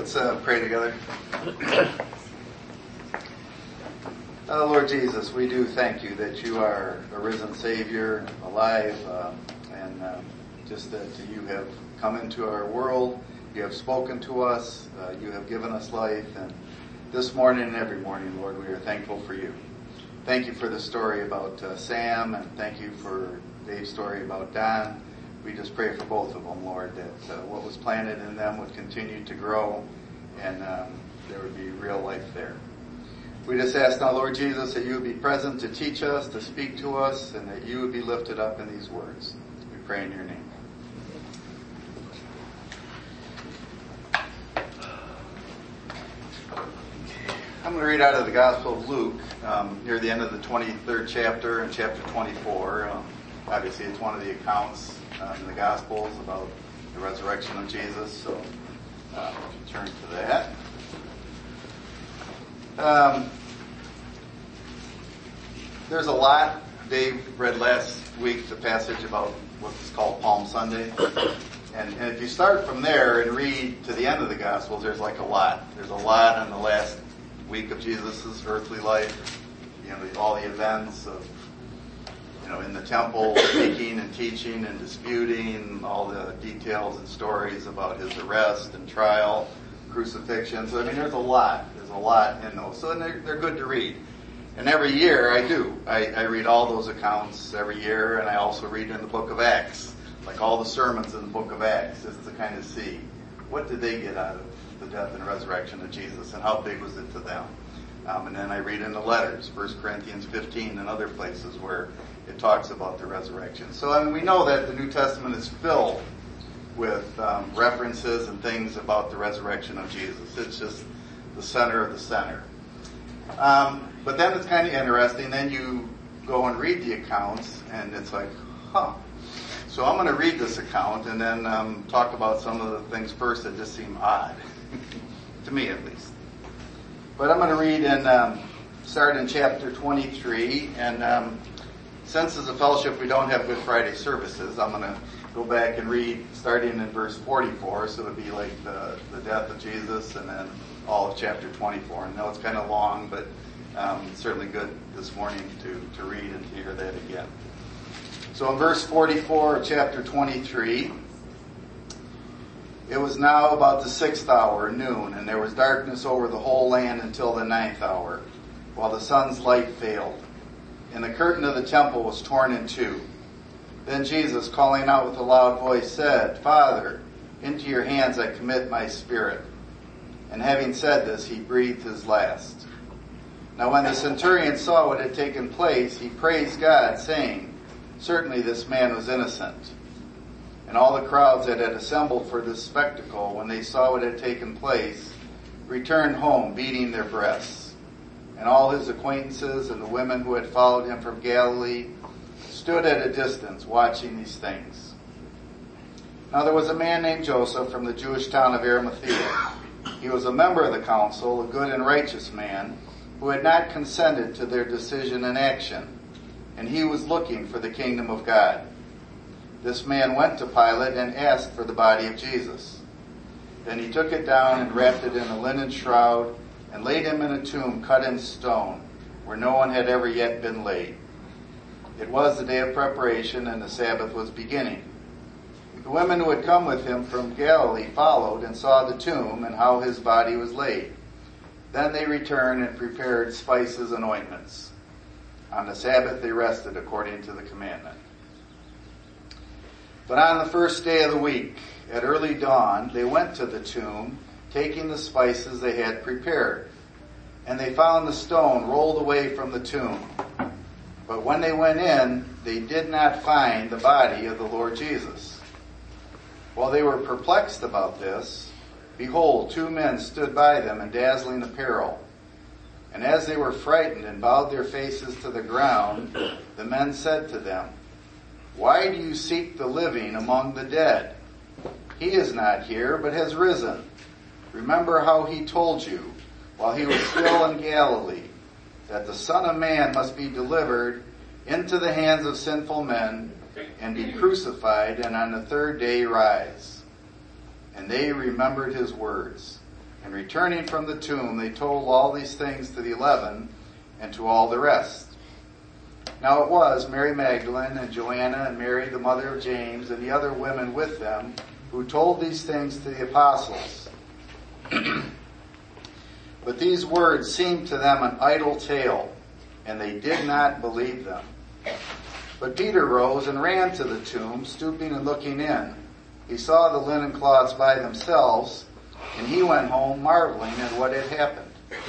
Let's pray together. Lord Jesus, we do thank you that you are a risen Savior, alive, and just that you have come into our world. You have spoken to us. You have given us life. And this morning and every morning, Lord, we are thankful for you. Thank you for the story about Sam, and thank you for Dave's story about Don. We just pray for both of them, Lord, that what was planted in them would continue to grow, and there would be real life there. We just ask now, Lord Jesus, that you would be present to teach us, to speak to us, and that you would be lifted up in these words. We pray in your name. I'm going to read out of the Gospel of Luke, near the end of the 23rd chapter and chapter 24. Obviously, it's one of the accounts in the Gospels about the resurrection of Jesus, so turn to that. There's a lot. Dave read last week the passage about what's called Palm Sunday. And if you start from there and read to the end of the Gospels, there's like a lot. There's a lot in the last week of Jesus' earthly life. You know, all the events of, in the temple, speaking and teaching and disputing, all the details and stories about his arrest and trial, crucifixion. So, there's a lot. There's a lot in those. So they're good to read. And every year I do. I read all those accounts every year, and I also read in the book of Acts, like all the sermons in the book of Acts, just to kind of see what did they get out of the death and resurrection of Jesus, and how big was it to them. And then I read in the letters, 1 Corinthians 15 and other places where it talks about the resurrection. So we know that the New Testament is filled with references and things about the resurrection of Jesus. It's just the center of the center. But then it's kind of interesting. Then you go and read the accounts, and it's like, So I'm going to read this account and then talk about some of the things first that just seem odd, to me at least. But I'm going to read and start in chapter 23. And since as a fellowship we don't have Good Friday services, I'm going to go back and read starting in verse 44. So it would be like the death of Jesus and then all of chapter 24. And I know it's kind of long, but it's certainly good this morning to read and to hear that again. So in verse 44 of chapter 23, it was now about the 6th hour, noon, and there was darkness over the whole land until the 9th hour, while the sun's light failed. And the curtain of the temple was torn in two. Then Jesus, calling out with a loud voice, said, Father, into your hands I commit my spirit. And having said this, he breathed his last. Now when the centurion saw what had taken place, he praised God, saying, Certainly this man was innocent. And all the crowds that had assembled for this spectacle, when they saw what had taken place, returned home, beating their breasts. And all his acquaintances and the women who had followed him from Galilee stood at a distance, watching these things. Now there was a man named Joseph from the Jewish town of Arimathea. He was a member of the council, a good and righteous man, who had not consented to their decision and action, and he was looking for the kingdom of God. This man went to Pilate and asked for the body of Jesus. Then he took it down and wrapped it in a linen shroud and laid him in a tomb cut in stone, where no one had ever yet been laid. It was the day of preparation, and the Sabbath was beginning. The women who had come with him from Galilee followed and saw the tomb and how his body was laid. Then they returned and prepared spices and ointments. On the Sabbath they rested according to the commandment. But on the first day of the week, at early dawn, they went to the tomb, taking the spices they had prepared. And they found the stone rolled away from the tomb. But when they went in, they did not find the body of the Lord Jesus. While they were perplexed about this, behold, 2 men stood by them in dazzling apparel. And as they were frightened and bowed their faces to the ground, the men said to them, Why do you seek the living among the dead? He is not here, but has risen. Remember how he told you, while he was still in Galilee, that the Son of Man must be delivered into the hands of sinful men and be crucified, and on the 3rd day rise. And they remembered his words. And returning from the tomb, they told all these things to the 11 and to all the rest. Now it was Mary Magdalene and Joanna and Mary, the mother of James, and the other women with them, who told these things to the apostles. But these words seemed to them an idle tale, and they did not believe them. But Peter rose and ran to the tomb, stooping and looking in. He saw the linen cloths by themselves, and he went home marveling at what had happened.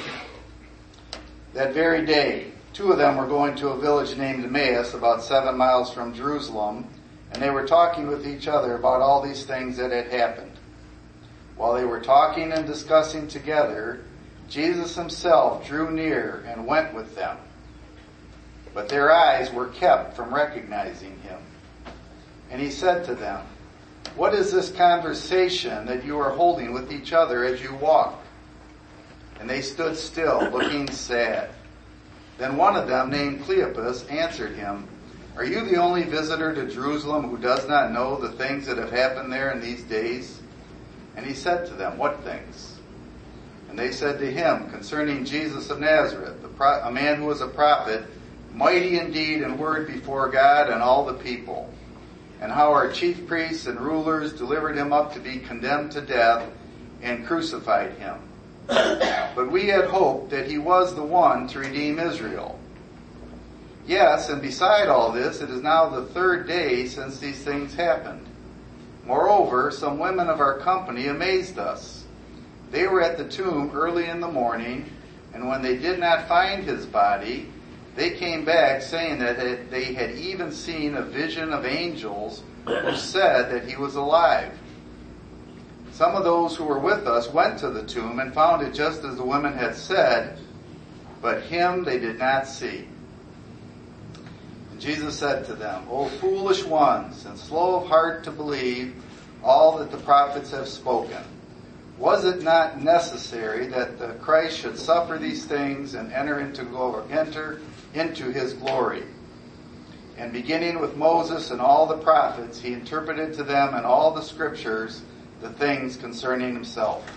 That very day, 2 of them were going to a village named Emmaus, about 7 miles from Jerusalem, and they were talking with each other about all these things that had happened. While they were talking and discussing together, Jesus himself drew near and went with them. But their eyes were kept from recognizing him. And he said to them, "What is this conversation that you are holding with each other as you walk?" And they stood still, looking sad. Then one of them, named Cleopas, answered him, "Are you the only visitor to Jerusalem who does not know the things that have happened there in these days?" And he said to them, "What things?" And they said to him, "Concerning Jesus of Nazareth, a man who was a prophet, mighty in deed and word before God and all the people, and how our chief priests and rulers delivered him up to be condemned to death and crucified him. But we had hoped that he was the one to redeem Israel. Yes, and beside all this, it is now the 3rd day since these things happened. Moreover, some women of our company amazed us. They were at the tomb early in the morning, and when they did not find his body, they came back saying that they had even seen a vision of angels who said that he was alive. Some of those who were with us went to the tomb and found it just as the women had said, but him they did not see." And Jesus said to them, "O foolish ones, and slow of heart to believe all that the prophets have spoken. Was it not necessary that the Christ should suffer these things and enter into his glory?" And beginning with Moses and all the prophets, he interpreted to them in all the scriptures the things concerning himself.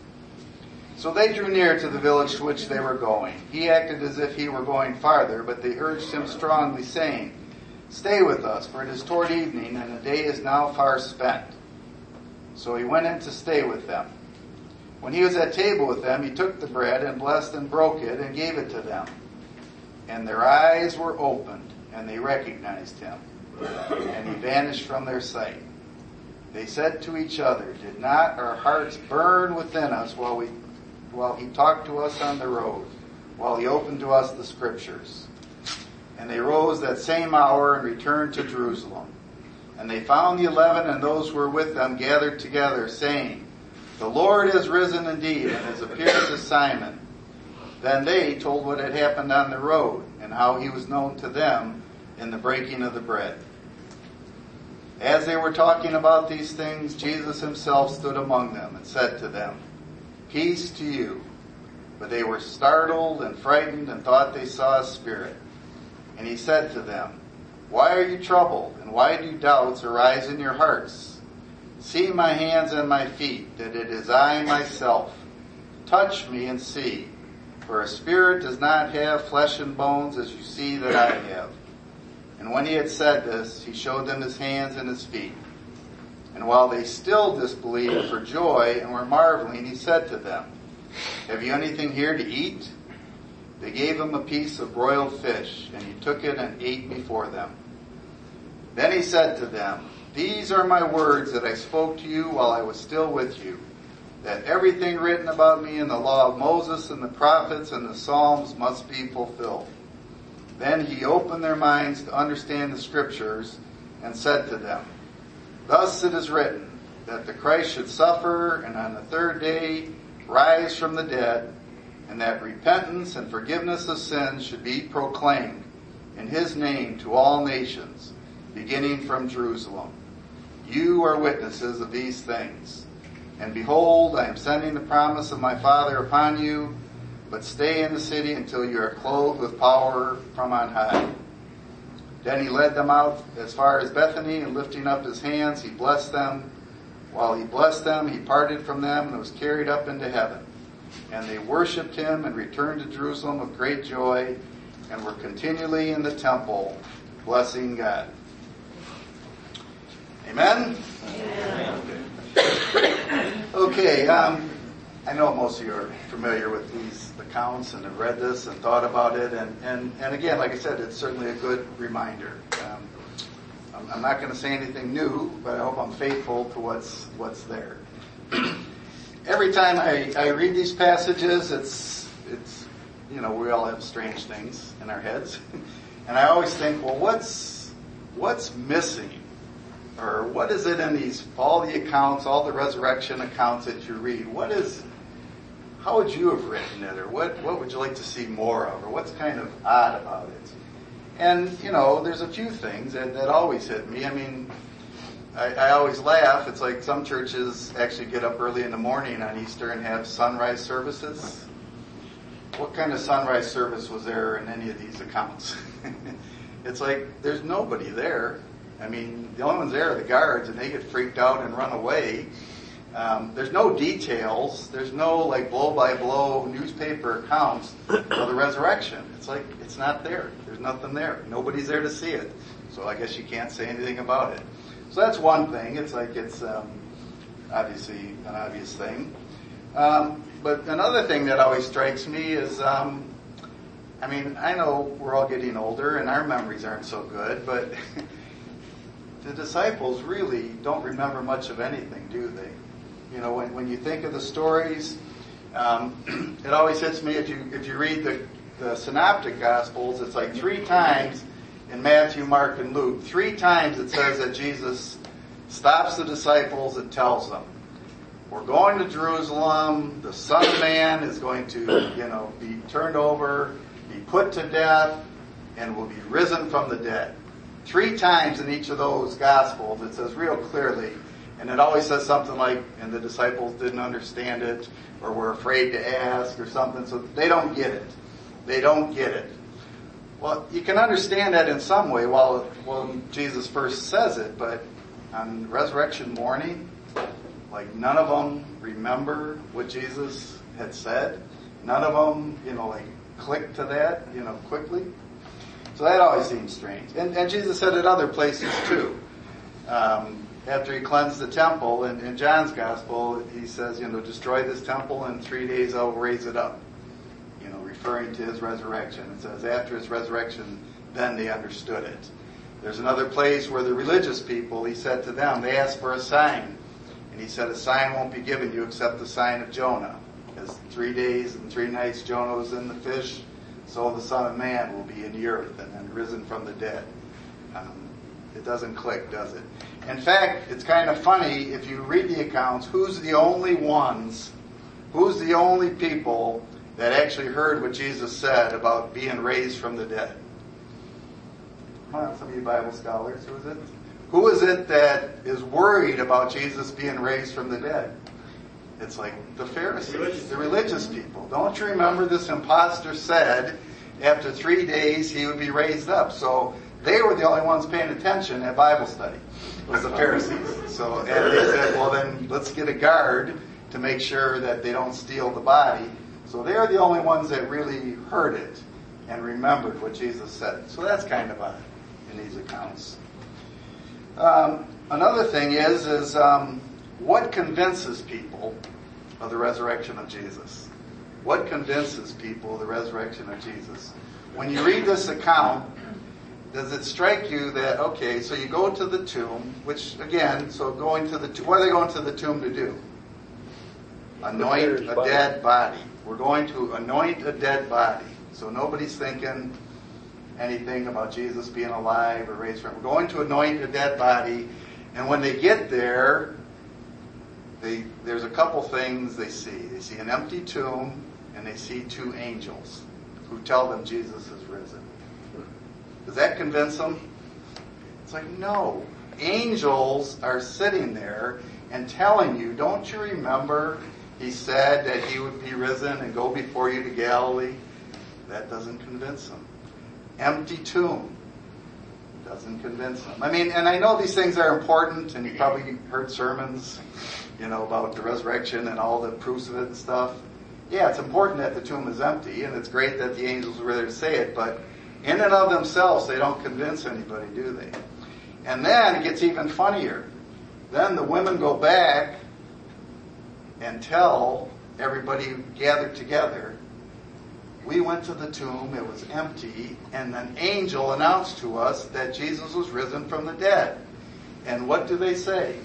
So they drew near to the village to which they were going. He acted as if he were going farther, but they urged him strongly, saying, "Stay with us, for it is toward evening, and the day is now far spent." So he went in to stay with them. When he was at table with them, he took the bread and blessed and broke it and gave it to them. And their eyes were opened, and they recognized him, and he vanished from their sight. They said to each other, "Did not our hearts burn within us while he talked to us on the road, while he opened to us the scriptures?" And they rose that same hour and returned to Jerusalem. And they found the 11 and those who were with them gathered together, saying, "The Lord has risen indeed and has appeared to Simon." Then they told what had happened on the road and how he was known to them in the breaking of the bread. As they were talking about these things, Jesus himself stood among them and said to them, "Peace to you." But they were startled and frightened and thought they saw a spirit. And he said to them, "Why are you troubled, and why do doubts arise in your hearts? See my hands and my feet, that it is I myself. Touch me and see, for a spirit does not have flesh and bones as you see that I have." And when he had said this, he showed them his hands and his feet. And while they still disbelieved for joy and were marveling, he said to them, "Have you anything here to eat?" They gave him a piece of broiled fish, and he took it and ate before them. Then he said to them, "These are my words that I spoke to you while I was still with you, that everything written about me in the law of Moses and the prophets and the Psalms must be fulfilled." Then he opened their minds to understand the scriptures and said to them, "Thus it is written, that the Christ should suffer and on the 3rd day rise from the dead, and that repentance and forgiveness of sins should be proclaimed in his name to all nations, beginning from Jerusalem. You are witnesses of these things. And behold, I am sending the promise of my Father upon you, but stay in the city until you are clothed with power from on high." Then he led them out as far as Bethany, and lifting up his hands, he blessed them. While he blessed them, he parted from them and was carried up into heaven. And they worshipped him and returned to Jerusalem with great joy and were continually in the temple blessing God. Amen? Okay, I know most of you are familiar with these accounts and have read this and thought about it. And again, like I said, it's certainly a good reminder. I'm not going to say anything new, but I hope I'm faithful to what's there. Every time I read these passages, it's we all have strange things in our heads, and I always think, well, what's missing, or what is it in all the accounts, all the resurrection accounts that you read? How would you have written it, or what would you like to see more of, or what's kind of odd about it? And there's a few things that always hit me. I mean, I always laugh. It's like some churches actually get up early in the morning on Easter and have sunrise services. What kind of sunrise service was there in any of these accounts? It's like there's nobody there. I mean, the only ones there are the guards, and they get freaked out and run away. There's no details. There's no blow-by-blow newspaper accounts of the resurrection. It's like it's not there. There's nothing there. Nobody's there to see it. So I guess you can't say anything about it. So that's one thing. It's like it's obviously an obvious thing. But another thing that always strikes me is, I know we're all getting older and our memories aren't so good, but the disciples really don't remember much of anything, do they? When you think of the stories, it always hits me if you read the synoptic gospels, it's like 3 times in Matthew, Mark, and Luke, 3 times it says that Jesus stops the disciples and tells them, we're going to Jerusalem, the Son of Man is going to, be turned over, be put to death, and will be risen from the dead. 3 times in each of those gospels it says real clearly, and it always says something like, and the disciples didn't understand it, or were afraid to ask, or something, so they don't get it. They don't get it. Well, you can understand that in some way while Jesus first says it, but on resurrection morning, none of them remember what Jesus had said. None of them, click to that, quickly. So that always seems strange. And Jesus said it other places too. After he cleansed the temple, in John's gospel, he says, destroy this temple and 3 days I'll raise it up. Referring to his resurrection. It says after his resurrection, then they understood it. There's another place where the religious people, he said to them, they asked for a sign. And he said, a sign won't be given you except the sign of Jonah. As 3 days and 3 nights Jonah was in the fish, so the Son of Man will be in the earth and then risen from the dead. It doesn't click, does it? In fact, it's kind of funny, if you read the accounts, who's the only people that actually heard what Jesus said about being raised from the dead? Come on, some of you Bible scholars, who is it? Who is it that is worried about Jesus being raised from the dead? It's like the Pharisees, the religious people. Don't you remember this imposter said after 3 days he would be raised up? So they were the only ones paying attention at Bible study. It was the Pharisees. So and they said, well then let's get a guard to make sure that they don't steal the body. So they are the only ones that really heard it and remembered what Jesus said. So that's kind of odd in these accounts. Another thing is what convinces people of the resurrection of Jesus? What convinces people of the resurrection of Jesus? When you read this account, does it strike you that, okay, so you go to the tomb, which again, going to the tomb, what are they going to the tomb to do? Anoint a dead body. We're going to anoint a dead body. So nobody's thinking anything about Jesus being alive or raised from. We're going to anoint a dead body. And when they get there, there's a couple things they see. They see an empty tomb and they see 2 angels who tell them Jesus is risen. Does that convince them? It's like, no. Angels are sitting there and telling you, don't you remember he said that he would be risen and go before you to Galilee? That doesn't convince them. Empty tomb doesn't convince them. And I know these things are important, and you probably heard sermons, about the resurrection and all the proofs of it and stuff. yeah, it's important that the tomb is empty, and it's great that the angels were there to say it, but in and of themselves, they don't convince anybody, do they? And then it gets even funnier. Then the women go back and tell everybody gathered together, we went to the tomb, it was empty, and an angel announced to us that Jesus was risen from the dead. And what do they say?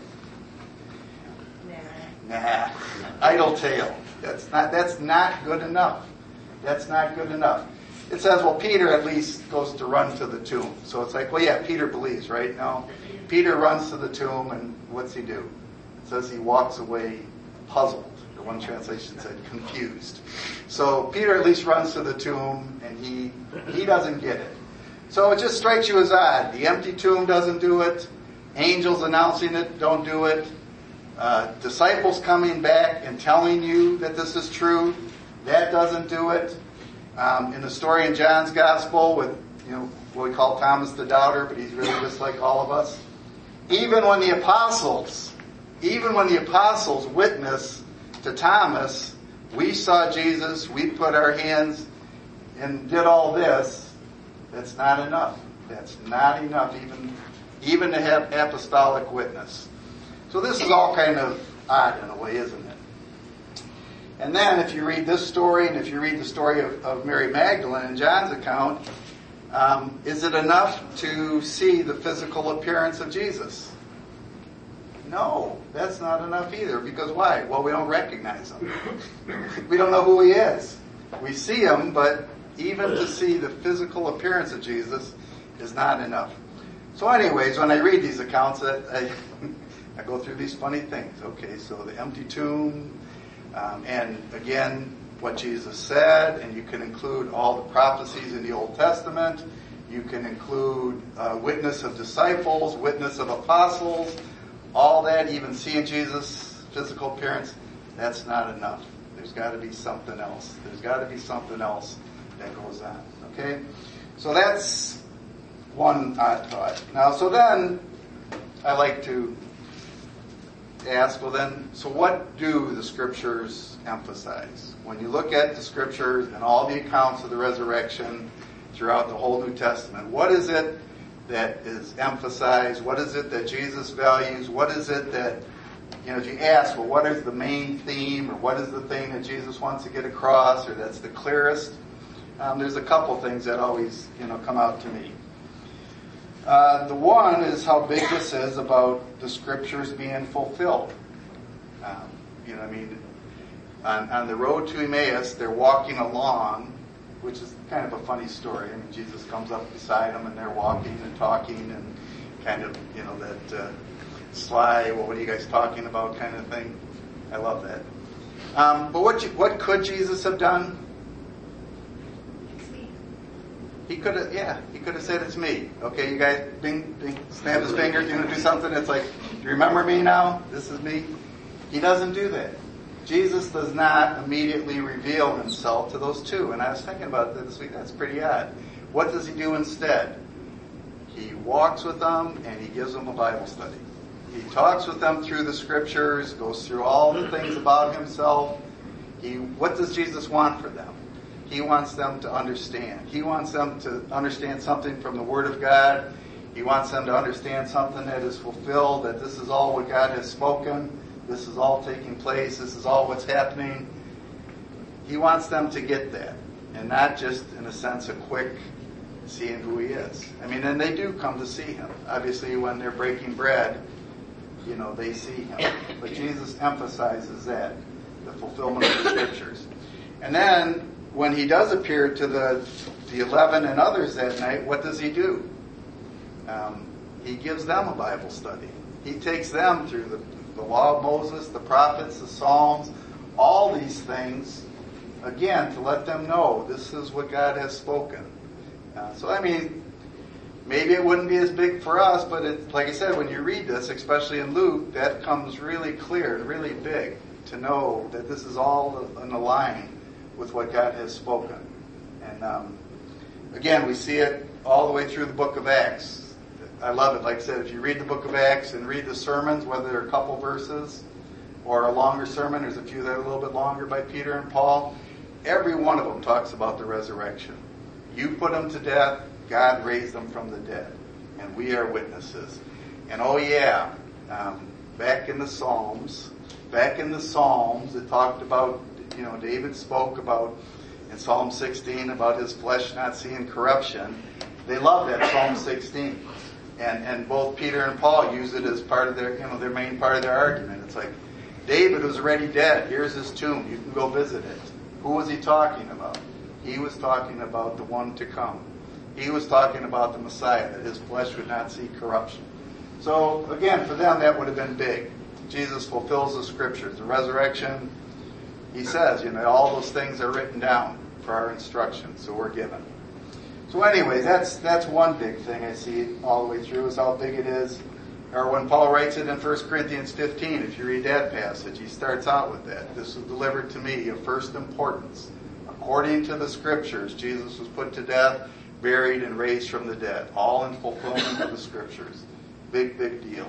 Nah. Idle tale. That's not good enough. That's not good enough. It says, well, Peter at least goes to run to the tomb. So it's like, well, yeah, Peter believes, right? No. Peter runs to the tomb, and what's he do? It says he walks away puzzled. Or one translation said confused. So Peter at least runs to the tomb, and he doesn't get it. So it just strikes you as odd. The empty tomb doesn't do it. Angels announcing it don't do it. Disciples coming back and telling you that this is true, that doesn't do it. In the story in John's Gospel with, what we call Thomas the Doubter, but he's really just like all of us. Even when the apostles witness to Thomas, we saw Jesus, we put our hands and did all this, that's not enough. That's not enough even to have apostolic witness. So this is all kind of odd in a way, isn't it? And then if you read this story, and if you read the story of Mary Magdalene in John's account, is it enough to see the physical appearance of Jesus? No, that's not enough either. Because why? Well, we don't recognize him. We don't know who he is. We see him, but even to see the physical appearance of Jesus is not enough. So anyways, when I read these accounts, I go through these funny things. Okay, so the empty tomb, and again, what Jesus said, and you can include all the prophecies in the Old Testament. You can include witness of disciples, witness of apostles, all that, even seeing Jesus' physical appearance. That's not enough. There's got to be something else. There's got to be something else that goes on. Okay? So that's one odd thought. Now, so then, I like to ask, well then, so what do the Scriptures emphasize? When you look at the Scriptures and all the accounts of the resurrection throughout the whole New Testament, what is it that is emphasized? What is it that Jesus values? What is it that, if you ask, well, what is the main theme, or what is the thing that Jesus wants to get across, or that's the clearest? There's a couple things that always, come out to me. The one is how big this is about the Scriptures being fulfilled. On the road to Emmaus, they're walking along, which is kind of a funny story. Jesus comes up beside them, and they're walking and talking, and kind of, that sly, well, what are you guys talking about kind of thing. I love that. But what could Jesus have done? He could have said, it's me. Okay, you guys, bing, bing, snap his fingers, you want to do something? It's like, do you remember me now? This is me. He doesn't do that. Jesus does not immediately reveal himself to those two. And I was thinking about that this week. That's pretty odd. What does he do instead? He walks with them and he gives them a Bible study. He talks with them through the Scriptures, goes through all the things about himself. What does Jesus want for them? He wants them to understand. He wants them to understand something from the Word of God. He wants them to understand something that is fulfilled, that this is all what God has spoken. This is all taking place. This is all what's happening. He wants them to get that, and not just, in a sense, a quick seeing who he is. And they do come to see him. Obviously, when they're breaking bread, they see him. But Jesus emphasizes that, the fulfillment of the Scriptures. And then, when he does appear to the 11 and others that night, what does he do? He gives them a Bible study. He takes them through the law of Moses, the prophets, the Psalms, all these things, again, to let them know this is what God has spoken. Maybe it wouldn't be as big for us, but like I said, when you read this, especially in Luke, that comes really clear and really big to know that this is all in the line with what God has spoken. And again, we see it all the way through the book of Acts. I love it. Like I said, if you read the book of Acts and read the sermons, whether they're a couple verses, or a longer sermon. There's a few that are a little bit longer by Peter and Paul. Every one of them talks about the resurrection. You put them to death, God raised them from the dead. And we are witnesses. And back in the Psalms, it talked about, David spoke about, in Psalm 16, about his flesh not seeing corruption. They love that Psalm 16. And both Peter and Paul use it as part of their, their main part of their argument. It's like, David was already dead. Here's his tomb. You can go visit it. Who was he talking about? He was talking about the one to come. He was talking about the Messiah, that his flesh would not see corruption. So, again, for them, that would have been big. Jesus fulfills the scriptures. The resurrection, he says, all those things are written down for our instruction, so we're given. So anyway, that's one big thing I see all the way through, is how big it is. Or when Paul writes it in 1 Corinthians 15, if you read that passage, he starts out with that. This was delivered to me of first importance. According to the scriptures, Jesus was put to death, buried, and raised from the dead. All in fulfillment of the scriptures. Big, big deal.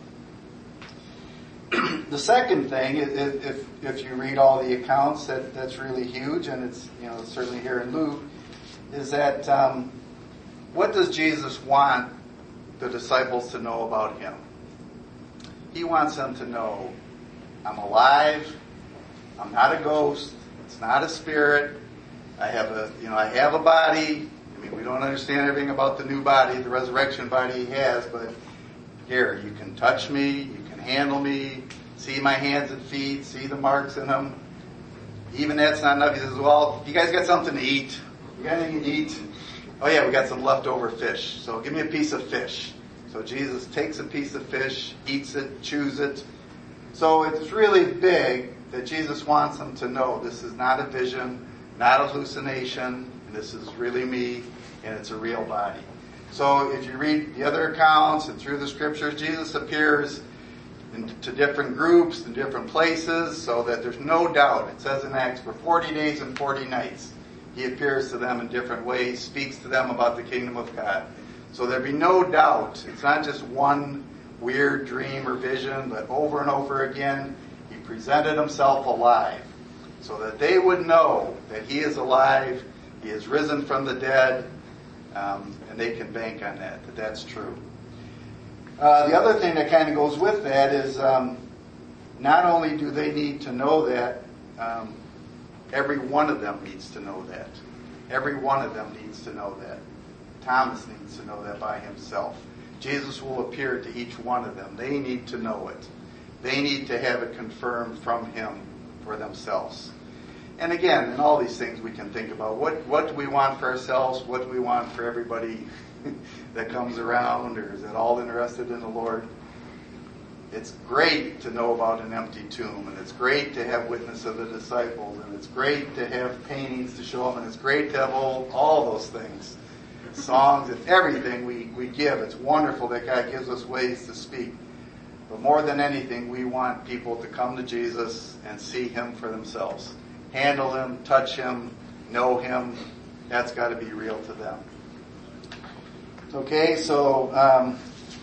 The second thing, if you read all the accounts, that's really huge, and it's certainly here in Luke, is that what does Jesus want the disciples to know about him? He wants them to know, I'm alive, I'm not a ghost, it's not a spirit, I have a body. I mean, we don't understand everything about the new body, the resurrection body he has, but here, you can touch me, you can handle me, see my hands and feet, see the marks in them. Even that's not enough. He says, well, you guys got something to eat? You got anything to eat? Oh yeah, we got some leftover fish. So give me a piece of fish. So Jesus takes a piece of fish, eats it, chews it. So it's really big that Jesus wants them to know this is not a vision, not a hallucination, and this is really me, and it's a real body. So if you read the other accounts and through the scriptures, Jesus appears to different groups in different places so that there's no doubt. It says in Acts, for 40 days and 40 nights, he appears to them in different ways, speaks to them about the kingdom of God. So there'd be no doubt. It's not just one weird dream or vision, but over and over again, he presented himself alive so that they would know that he is alive, he is risen from the dead, and they can bank on that that's true. The other thing that kind of goes with that is not only do they need to know that, every one of them needs to know that. Every one of them needs to know that. Thomas needs to know that by himself. Jesus will appear to each one of them. They need to know it. They need to have it confirmed from him for themselves. And again, in all these things we can think about what do we want for ourselves? What do we want for everybody that comes around, or is it all interested in the Lord? It's great to know about an empty tomb, and it's great to have witness of the disciples, and it's great to have paintings to show them, and it's great to have all those things. Songs and everything we give. It's wonderful that God gives us ways to speak. But more than anything, we want people to come to Jesus and see him for themselves. Handle him, touch him, know him. That's got to be real to them. Okay, so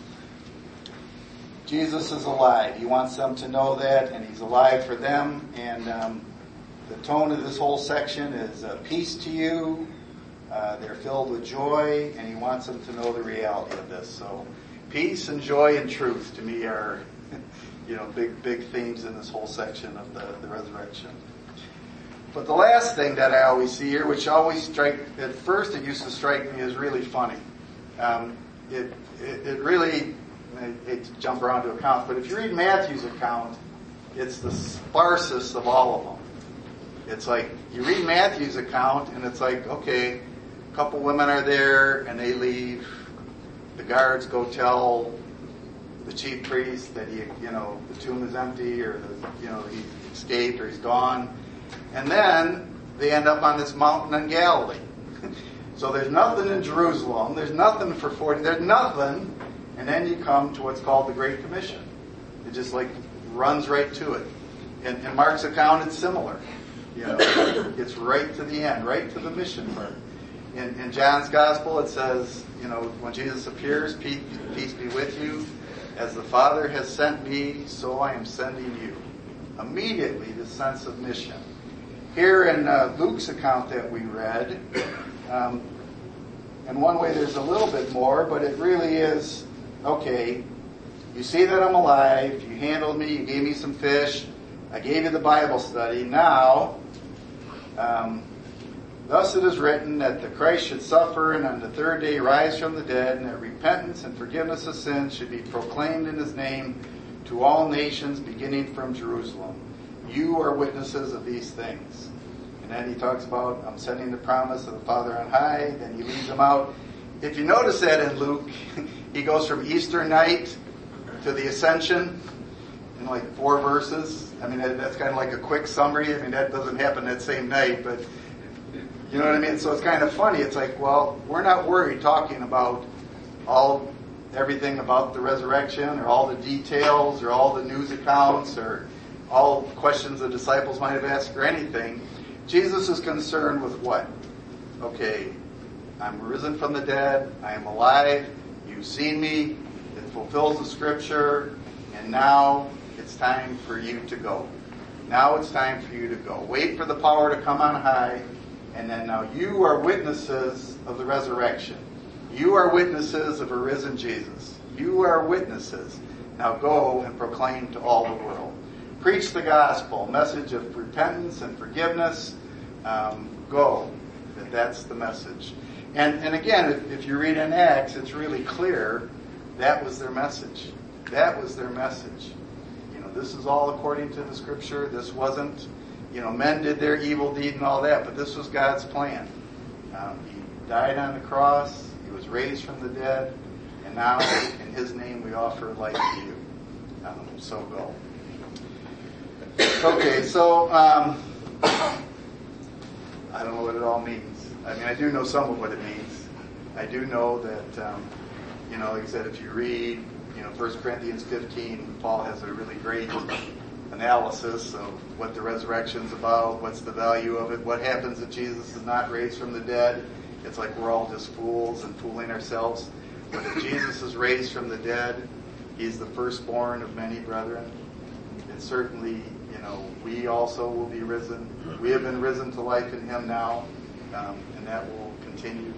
Jesus is alive. He wants them to know that, and he's alive for them. And the tone of this whole section is peace to you. They're filled with joy, and he wants them to know the reality of this. So peace and joy and truth to me are, big themes in this whole section of the resurrection. But the last thing that I always see here, which always at first it used to strike me as really funny. It really, I hate to jump around to accounts, but if you read Matthew's account, it's the sparsest of all of them. It's like, you read Matthew's account, and it's like, okay, a couple women are there, and they leave. The guards go tell the chief priest that the tomb is empty, or he escaped, or he's gone. And then they end up on this mountain in Galilee. So there's nothing in Jerusalem. There's nothing for 40. There's nothing. And then you come to what's called the Great Commission. It just runs right to it. In Mark's account, it's similar. It's right to the end, right to the mission part. In John's Gospel, it says, when Jesus appears, peace be with you. As the Father has sent me, so I am sending you. Immediately, the sense of mission. Here in Luke's account that we read, in one way there's a little bit more, but it really is, okay, you see that I'm alive, you handled me, you gave me some fish, I gave you the Bible study. Now, thus it is written that the Christ should suffer and on the third day rise from the dead, and that repentance and forgiveness of sins should be proclaimed in his name to all nations, beginning from Jerusalem. You are witnesses of these things. And then he talks about, I'm sending the promise of the Father on high. Then he leads them out. If you notice that in Luke, he goes from Easter night to the ascension in like 4 verses. I mean, that's kind of like a quick summary. I mean, that doesn't happen that same night, but you know what I mean? So it's kind of funny. It's like, well, we're not worried talking about everything about the resurrection or all the details or all the news accounts or all questions the disciples might have asked or anything. Jesus is concerned with what? Okay, I'm risen from the dead. I am alive. You've seen me. It fulfills the scripture. And now it's time for you to go. Now it's time for you to go. Wait for the power to come on high. And then now you are witnesses of the resurrection. You are witnesses of a risen Jesus. You are witnesses. Now go and proclaim to all the world. Preach the gospel, message of repentance and forgiveness. Go. That's the message. And again, if you read in Acts, it's really clear that was their message. That was their message. You know, this is all according to the scripture. This wasn't, men did their evil deed and all that, but this was God's plan. He died on the cross. He was raised from the dead. And now, in his name, we offer life to you. So go. Okay, so I don't know what it all means. I mean, I do know some of what it means. I do know that, like I said, if you read, 1 Corinthians 15, Paul has a really great analysis of what the resurrection's about, what's the value of it, what happens if Jesus is not raised from the dead. It's like we're all just fools and fooling ourselves. But if Jesus is raised from the dead, he's the firstborn of many brethren. And certainly, we also will be risen. We have been risen to life in him now, and that will continue.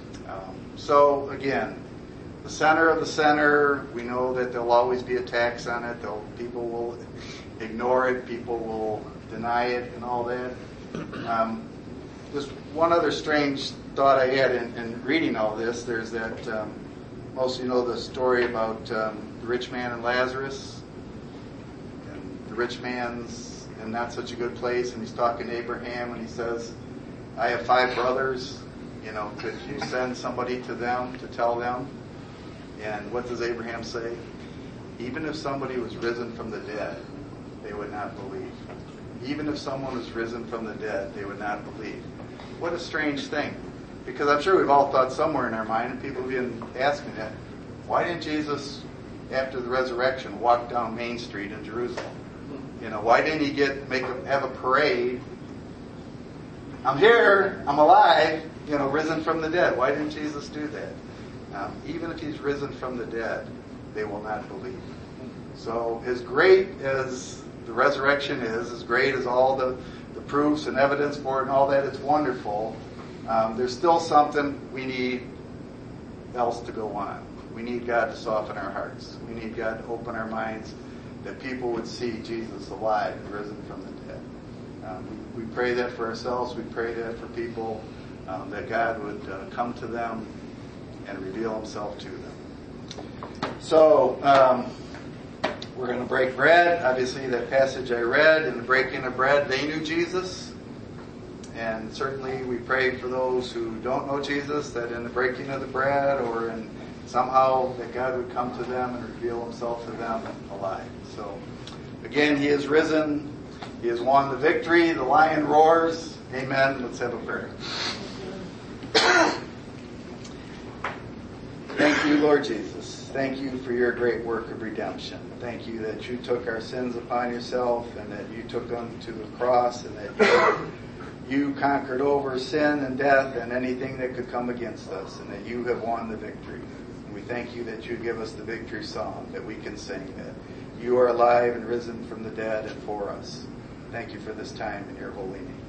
So again, the center of the center, we know that there'll always be attacks on it. People will ignore it. People will deny it and all that. Just one other strange thought I had in reading all this. There's that, most of you know the story about the rich man and Lazarus. And the rich man's in not such a good place, and he's talking to Abraham, and he says, I have 5 brothers. Could you send somebody to them to tell them? And what does Abraham say? Even if somebody was risen from the dead, they would not believe. Even if someone was risen from the dead, they would not believe. What a strange thing. Because I'm sure we've all thought somewhere in our mind, and people have been asking that, why didn't Jesus, after the resurrection, walk down Main Street in Jerusalem? Why didn't he have a parade? I'm here, I'm alive, risen from the dead. Why didn't Jesus do that? Even if he's risen from the dead, they will not believe. So as great as the resurrection is, as great as all the proofs and evidence for it and all that, it's wonderful. There's still something we need else to go on. We need God to soften our hearts. We need God to open our minds that people would see Jesus alive and risen from the dead. We pray that for ourselves. We pray that for people, that God would come to them and reveal himself to them. So, we're going to break bread. Obviously, that passage I read, in the breaking of bread, they knew Jesus. And certainly we pray for those who don't know Jesus, that in the breaking of the bread or in somehow that God would come to them and reveal himself to them alive. So, again, he is risen. He has won the victory. The lion roars. Amen. Let's have a prayer. Thank you, Lord Jesus. Thank you for your great work of redemption. Thank you that you took our sins upon yourself and that you took them to the cross and that you conquered over sin and death and anything that could come against us and that you have won the victory. And we thank you that you give us the victory song that we can sing, that You are alive and risen from the dead and for us. Thank you for this time in your holy name.